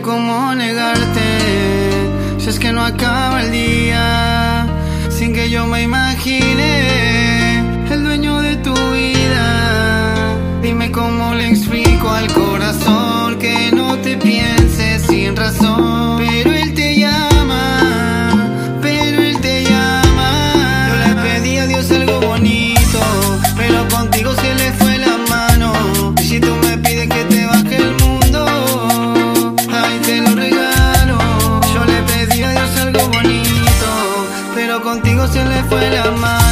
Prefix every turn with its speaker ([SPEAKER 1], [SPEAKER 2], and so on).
[SPEAKER 1] cómo negarte, si es que no acaba el día sin que yo me imagine el dueño de tu vida. Dime cómo le explico al corazón que no te pienses sin razón. Pero él te llama, pero él te llama. Yo le pedí a Dios algo bonito, pero contigo se le fue la mano. Y si tú me pides que te baje el mundo, ahí te lo regalo. Yo le pedí a Dios algo bonito, pero contigo se le fue la mano.